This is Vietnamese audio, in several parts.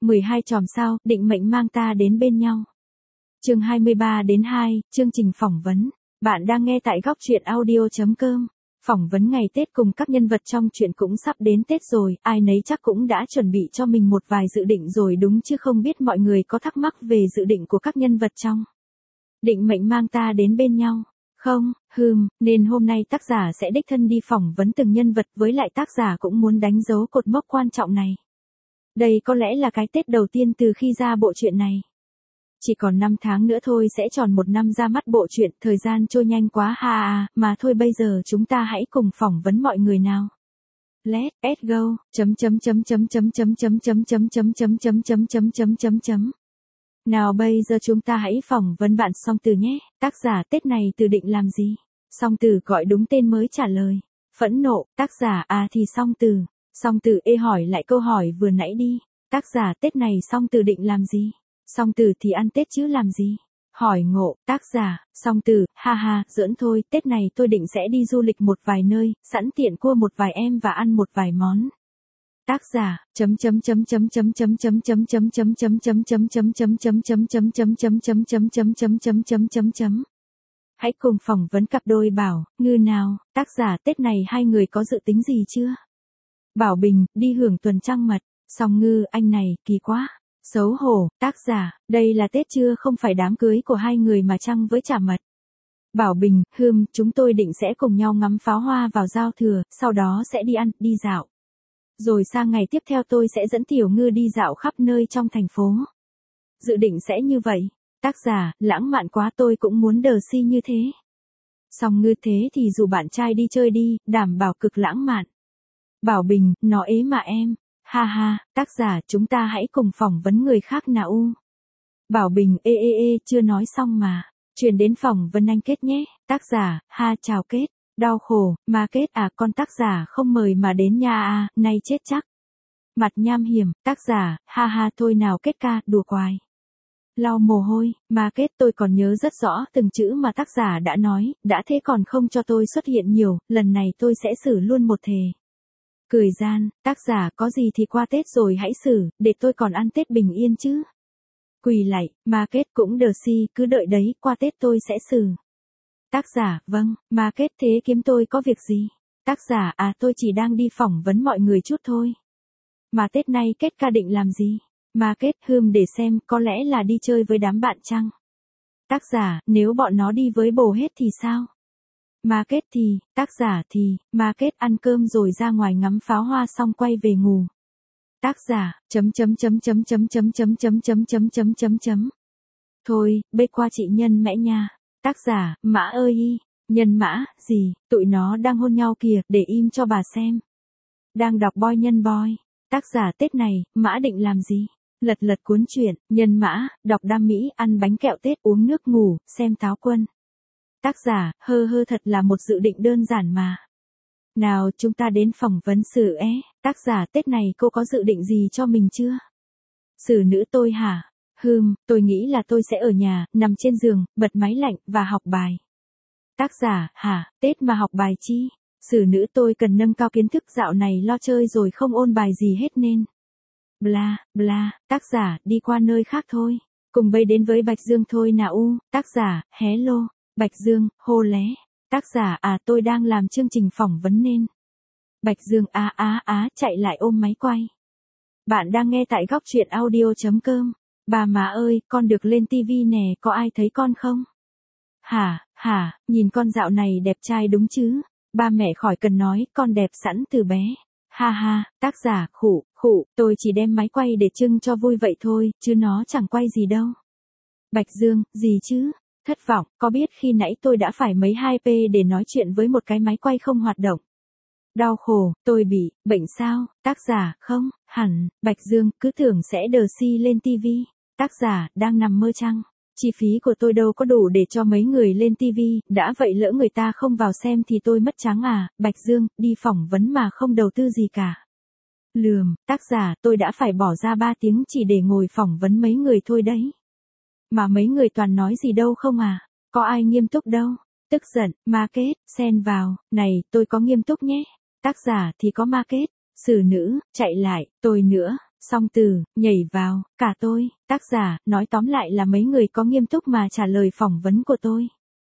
12 chòm sao, định mệnh mang ta đến bên nhau. Chương 23-2, chương trình phỏng vấn. Bạn đang nghe tại góc truyện audio.com. Phỏng vấn ngày Tết cùng các nhân vật trong truyện cũng sắp đến Tết rồi, ai nấy chắc cũng đã chuẩn bị cho mình một vài dự định rồi đúng chứ, không biết mọi người có thắc mắc về dự định của các nhân vật trong định mệnh mang ta đến bên nhau không? Nên hôm nay tác giả sẽ đích thân đi phỏng vấn từng nhân vật, với lại tác giả cũng muốn đánh dấu cột mốc quan trọng này. Đây có lẽ là cái Tết đầu tiên từ khi ra bộ truyện này. Chỉ còn 5 tháng nữa thôi sẽ tròn 1 năm ra mắt bộ truyện, thời gian trôi nhanh quá ha. Mà thôi bây giờ chúng ta hãy cùng phỏng vấn mọi người nào. Let's go. Nào bây giờ chúng ta hãy phỏng vấn bạn Song Từ nhé. Tác giả Tết này Từ định làm gì? Song Từ gọi đúng tên mới trả lời. Phẫn nộ. Tác giả thì Song Từ. Song Từ hỏi lại câu hỏi vừa nãy đi. Tác giả Tết này Song Từ định làm gì? Song Từ thì ăn Tết chứ làm gì? Hỏi ngộ. Tác giả Song Từ, giỡn thôi, Tết này tôi định sẽ đi du lịch một vài nơi, sẵn tiện cua một vài em và ăn một vài món. Tác giả hãy cùng phỏng vấn cặp đôi Bảo, Ngư nào. Tác giả Tết này hai người có dự tính gì chưa? Bảo Bình, đi hưởng tuần trăng mật. Song Ngư, anh này, kỳ quá. Xấu hổ. Tác giả, đây là Tết chưa, không phải đám cưới của hai người mà trăng với chả mật. Bảo Bình, chúng tôi định sẽ cùng nhau ngắm pháo hoa vào giao thừa, sau đó sẽ đi ăn, đi dạo. Rồi sang ngày tiếp theo tôi sẽ dẫn Tiểu Ngư đi dạo khắp nơi trong thành phố. Dự định sẽ như vậy. Tác giả, lãng mạn quá, tôi cũng muốn đờ si như thế. Song Ngư, thế thì dù bạn trai đi chơi đi, đảm bảo cực lãng mạn. Bảo Bình, nó ế mà em. Tác giả, chúng ta hãy cùng phỏng vấn người khác nào. Bảo Bình, chưa nói xong mà. Chuyển đến phỏng vấn anh Kết nhé. Tác giả, chào Kết. Đau khổ, mà Kết con tác giả không mời mà đến nha nay chết chắc. Mặt nham hiểm. Tác giả, thôi nào Kết ca, đùa quài. Lau mồ hôi, mà Kết, tôi còn nhớ rất rõ từng chữ mà tác giả đã nói, đã thế còn không cho tôi xuất hiện nhiều, lần này tôi sẽ xử luôn một thề. Cười gian. Tác giả, có gì thì qua Tết rồi hãy xử, để tôi còn ăn Tết bình yên chứ. Quỳ lạy, mà Kết cũng đờ si, cứ đợi đấy, qua Tết tôi sẽ xử. Tác giả, vâng, mà Kết, thế kiếm tôi có việc gì? Tác giả, tôi chỉ đang đi phỏng vấn mọi người chút thôi. Mà Tết nay Kết ca định làm gì? Mà Kết, để xem, có lẽ là đi chơi với đám bạn chăng? Tác giả, nếu bọn nó đi với bồ hết thì sao? Mà Kết thì, tác giả thì, mà Kết ăn cơm rồi ra ngoài ngắm pháo hoa xong quay về ngủ. Tác giả, Thôi, bê qua chị Nhân mẽ nha. Tác giả, Mã ơi Nhân Mã, gì, tụi nó đang hôn nhau kìa, để im cho bà xem. Đang đọc Boy Nhân Boy. Tác giả Tết này, Mã định làm gì? Lật cuốn truyện, Nhân Mã, đọc Đam Mỹ, ăn bánh kẹo Tết, uống nước ngủ, xem Táo Quân. Tác giả, thật là một dự định đơn giản mà. Nào chúng ta đến phỏng vấn Sử Tác giả, Tết này cô có dự định gì cho mình chưa? Sử nữ, tôi hả? Tôi nghĩ là tôi sẽ ở nhà, nằm trên giường, bật máy lạnh, và học bài. Tác giả, Tết mà học bài chi? Sử nữ, tôi cần nâng cao kiến thức, dạo này lo chơi rồi không ôn bài gì hết nên. Bla, bla. Tác giả, đi qua nơi khác thôi. Cùng bay đến với Bạch Dương thôi nào. Tác giả, hello. Bạch Dương, hô lé. Tác giả, tôi đang làm chương trình phỏng vấn nên. Bạch Dương, chạy lại ôm máy quay. Bạn đang nghe tại góc truyện audio.com. Bà má ơi, con được lên tivi nè, có ai thấy con không? Nhìn con dạo này đẹp trai đúng chứ? Ba mẹ khỏi cần nói, con đẹp sẵn từ bé. Tác giả, khụ, tôi chỉ đem máy quay để trưng cho vui vậy thôi, chứ nó chẳng quay gì đâu. Bạch Dương, gì chứ? Thất vọng, có biết khi nãy tôi đã phải mấy 2p để nói chuyện với một cái máy quay không hoạt động. Đau khổ, tôi bị bệnh sao? Tác giả, không, hẳn. Bạch Dương, cứ tưởng sẽ đờ si lên tivi. Tác giả, đang nằm mơ chăng? Chi phí của tôi đâu có đủ để cho mấy người lên tivi, đã vậy lỡ người ta không vào xem thì tôi mất trắng à? Bạch Dương, đi phỏng vấn mà không đầu tư gì cả. Lườm. Tác giả, tôi đã phải bỏ ra 3 tiếng chỉ để ngồi phỏng vấn mấy người thôi đấy. Mà mấy người toàn nói gì đâu không à? Có ai nghiêm túc đâu. Tức giận, market, xen vào, này, tôi có nghiêm túc nhé. Tác giả thì có market. Sử nữ, chạy lại, tôi nữa. Song Tử, nhảy vào, cả tôi, tác giả, nói tóm lại là mấy người có nghiêm túc mà trả lời phỏng vấn của tôi.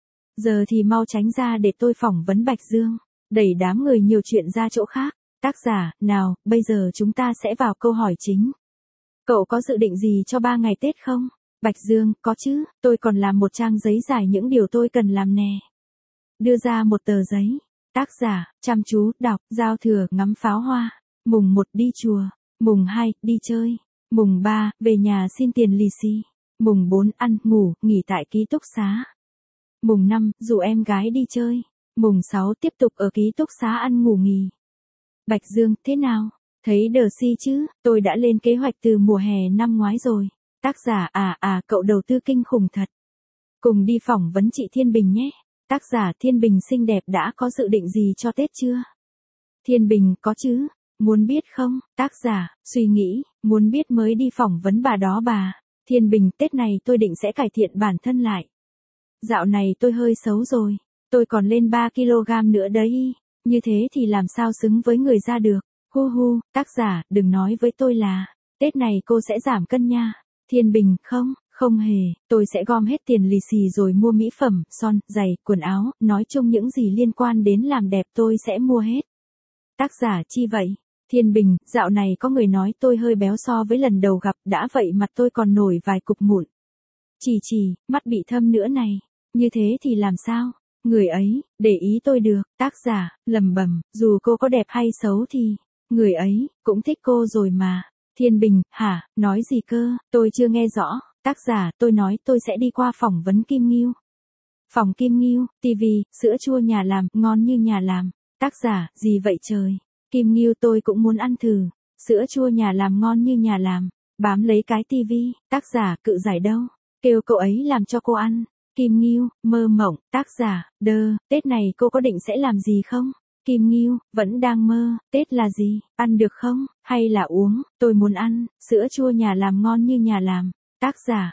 Giờ thì mau tránh ra để tôi phỏng vấn Bạch Dương, đẩy đám người nhiều chuyện ra chỗ khác. Tác giả, nào, bây giờ chúng ta sẽ vào câu hỏi chính. Cậu có dự định gì cho 3 ngày Tết không? Bạch Dương, có chứ, tôi còn làm một trang giấy giải những điều tôi cần làm nè. Đưa ra một tờ giấy. Tác giả, chăm chú, đọc, giao thừa, ngắm pháo hoa. Mùng 1 đi chùa. Mùng 2, đi chơi. Mùng 3, về nhà xin tiền lì xì. Mùng 4, ăn, ngủ, nghỉ tại ký túc xá. Mùng 5, rủ em gái đi chơi. Mùng 6, tiếp tục ở ký túc xá ăn ngủ nghỉ. Bạch Dương, thế nào? Thấy đờ si chứ, tôi đã lên kế hoạch từ mùa hè năm ngoái rồi. Tác giả, cậu đầu tư kinh khủng thật. Cùng đi phỏng vấn chị Thiên Bình nhé. Tác giả, Thiên Bình xinh đẹp đã có dự định gì cho Tết chưa? Thiên Bình, có chứ. Muốn biết không? Tác giả, suy nghĩ, muốn biết mới đi phỏng vấn bà đó bà. Thiên Bình, Tết này tôi định sẽ cải thiện bản thân lại. Dạo này tôi hơi xấu rồi. Tôi còn lên 3 kg nữa đấy. Như thế thì làm sao xứng với người ra được. Hu hu, tác giả, đừng nói với tôi là, Tết này cô sẽ giảm cân nha. Thiên Bình, không hề, tôi sẽ gom hết tiền lì xì rồi mua mỹ phẩm, son, giày, quần áo, nói chung những gì liên quan đến làm đẹp tôi sẽ mua hết. Tác giả, chi vậy? Thiên Bình, dạo này có người nói tôi hơi béo so với lần đầu gặp, đã vậy mặt tôi còn nổi vài cục mụn. Chỉ, mắt bị thâm nữa này, như thế thì làm sao? Người ấy, để ý tôi được. Tác giả, lầm bầm, dù cô có đẹp hay xấu thì, người ấy, cũng thích cô rồi mà. Thiên Bình, hả, nói gì cơ, tôi chưa nghe rõ. Tác giả, tôi nói tôi sẽ đi qua phỏng vấn Kim Ngưu. Phòng Kim Ngưu, TV, sữa chua nhà làm, ngon như nhà làm. Tác giả, gì vậy trời? Kim Ngưu tôi cũng muốn ăn thử. Sữa chua nhà làm ngon như nhà làm. Bám lấy cái TV. Tác giả, cự giải đâu? Kêu cậu ấy làm cho cô ăn. Kim Ngưu, mơ mộng. Tác giả, Tết này cô có định sẽ làm gì không? Kim Ngưu, vẫn đang mơ. Tết là gì? Ăn được không? Hay là uống? Tôi muốn ăn. Sữa chua nhà làm ngon như nhà làm. Tác giả,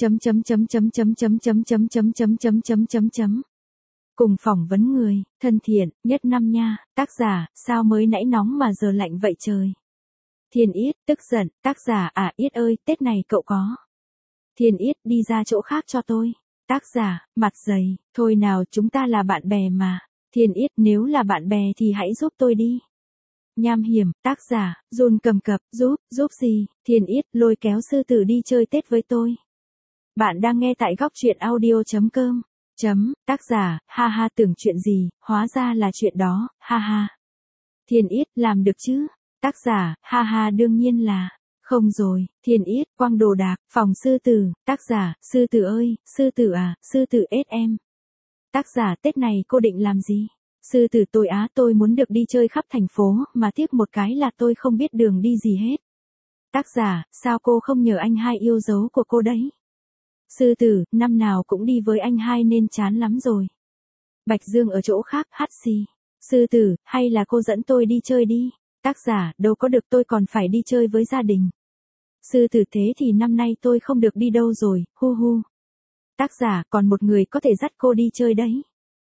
cùng phỏng vấn người, thân thiện, nhất năm nha. Tác giả, sao mới nãy nóng mà giờ lạnh vậy trời? Thiên Yết, tức giận. Tác giả, Yết ơi, Tết này cậu có. Thiên Yết, đi ra chỗ khác cho tôi. Tác giả, mặt dày, thôi nào chúng ta là bạn bè mà. Thiên Yết, nếu là bạn bè thì hãy giúp tôi đi. Nham Hiểm, tác giả, run cầm cập, giúp gì? Thiên Yết, lôi kéo sư tử đi chơi Tết với tôi. Bạn đang nghe tại góc truyện audio.com. Tác giả, ha ha tưởng chuyện gì, hóa ra là chuyện đó, ha ha. Thiên Yết, làm được chứ? Tác giả, ha ha đương nhiên là. Không rồi, Thiên Yết, quăng đồ đạc, phòng sư tử. Tác giả, sư tử ơi, sư tử à, sư tử ết em. Tác giả, Tết này cô định làm gì? Sư tử tôi muốn được đi chơi khắp thành phố, mà tiếc một cái là tôi không biết đường đi gì hết. Tác giả, sao cô không nhờ anh hai yêu dấu của cô đấy? Sư tử, năm nào cũng đi với anh hai nên chán lắm rồi. Bạch Dương ở chỗ khác, hắt xì. Sư tử, hay là cô dẫn tôi đi chơi đi? Tác giả, đâu có được tôi còn phải đi chơi với gia đình. Sư tử, thế thì năm nay tôi không được đi đâu rồi, hu hu. Tác giả, còn một người có thể dắt cô đi chơi đấy.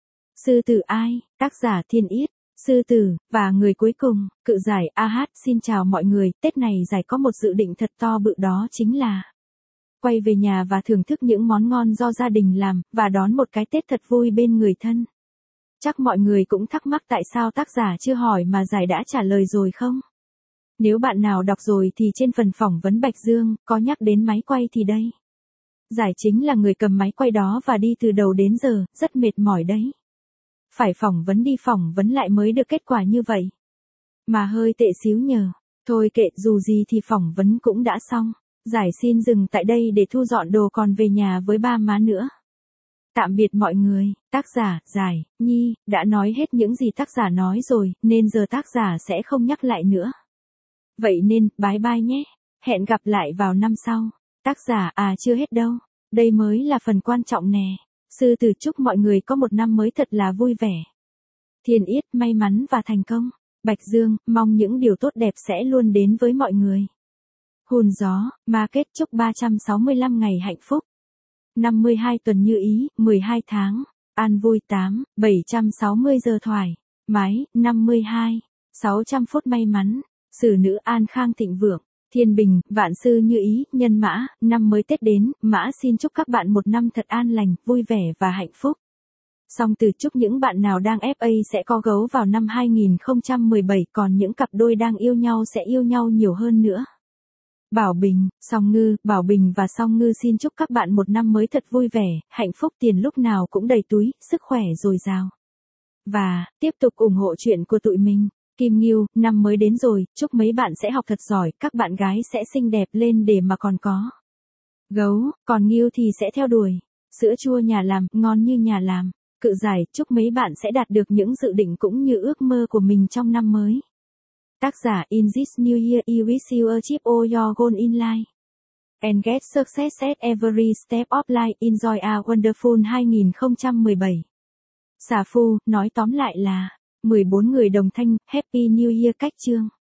Sư tử ai? Tác giả, Thiên Yết. Sư tử, và người cuối cùng, cự giải, xin chào mọi người, Tết này giải có một dự định thật to bự đó chính là quay về nhà và thưởng thức những món ngon do gia đình làm, và đón một cái Tết thật vui bên người thân. Chắc mọi người cũng thắc mắc tại sao tác giả chưa hỏi mà giải đã trả lời rồi không? Nếu bạn nào đọc rồi thì trên phần phỏng vấn Bạch Dương, có nhắc đến máy quay thì đây. Giải chính là người cầm máy quay đó và đi từ đầu đến giờ, rất mệt mỏi đấy. Phải phỏng vấn lại mới được kết quả như vậy. Mà hơi tệ xíu nhờ. Thôi kệ, dù gì thì phỏng vấn cũng đã xong. Giải xin dừng tại đây để thu dọn đồ còn về nhà với ba má nữa. Tạm biệt mọi người, tác giả, Giải, Nhi, đã nói hết những gì tác giả nói rồi, nên giờ tác giả sẽ không nhắc lại nữa. Vậy nên, bye bye nhé. Hẹn gặp lại vào năm sau. Tác giả, chưa hết đâu. Đây mới là phần quan trọng nè. Sư tử chúc mọi người có một năm mới thật là vui vẻ. Thiên Yết, may mắn và thành công. Bạch Dương, mong những điều tốt đẹp sẽ luôn đến với mọi người. Hùn gió, Market chúc 365 ngày hạnh phúc. 52 tuần như ý, 12 tháng. An vui 8, 760 giờ thoải mái, 52. 600 phút may mắn. Xử nữ an khang thịnh vượng. Thiên bình, vạn sự như ý, nhân Mã, năm mới Tết đến, Mã xin chúc các bạn một năm thật an lành, vui vẻ và hạnh phúc. Song từ chúc những bạn nào đang FA sẽ có gấu vào năm 2017, còn những cặp đôi đang yêu nhau sẽ yêu nhau nhiều hơn nữa. Bảo Bình, Song Ngư, Bảo Bình và Song Ngư xin chúc các bạn một năm mới thật vui vẻ, hạnh phúc, tiền lúc nào cũng đầy túi, sức khỏe dồi dào. Và, tiếp tục ủng hộ chuyện của tụi mình. Kim Ngưu, năm mới đến rồi, chúc mấy bạn sẽ học thật giỏi, các bạn gái sẽ xinh đẹp lên để mà còn có. Gấu, còn Ngưu thì sẽ theo đuổi. Sữa chua nhà làm, ngon như nhà làm. Cự Giải, chúc mấy bạn sẽ đạt được những dự định cũng như ước mơ của mình trong năm mới. Tác giả In this new year I wish you achieve all your goals in life. And get success at every step of life. Enjoy a wonderful 2017. Xà Phu, nói tóm lại là 14 người đồng thanh, Happy New Year cách chương.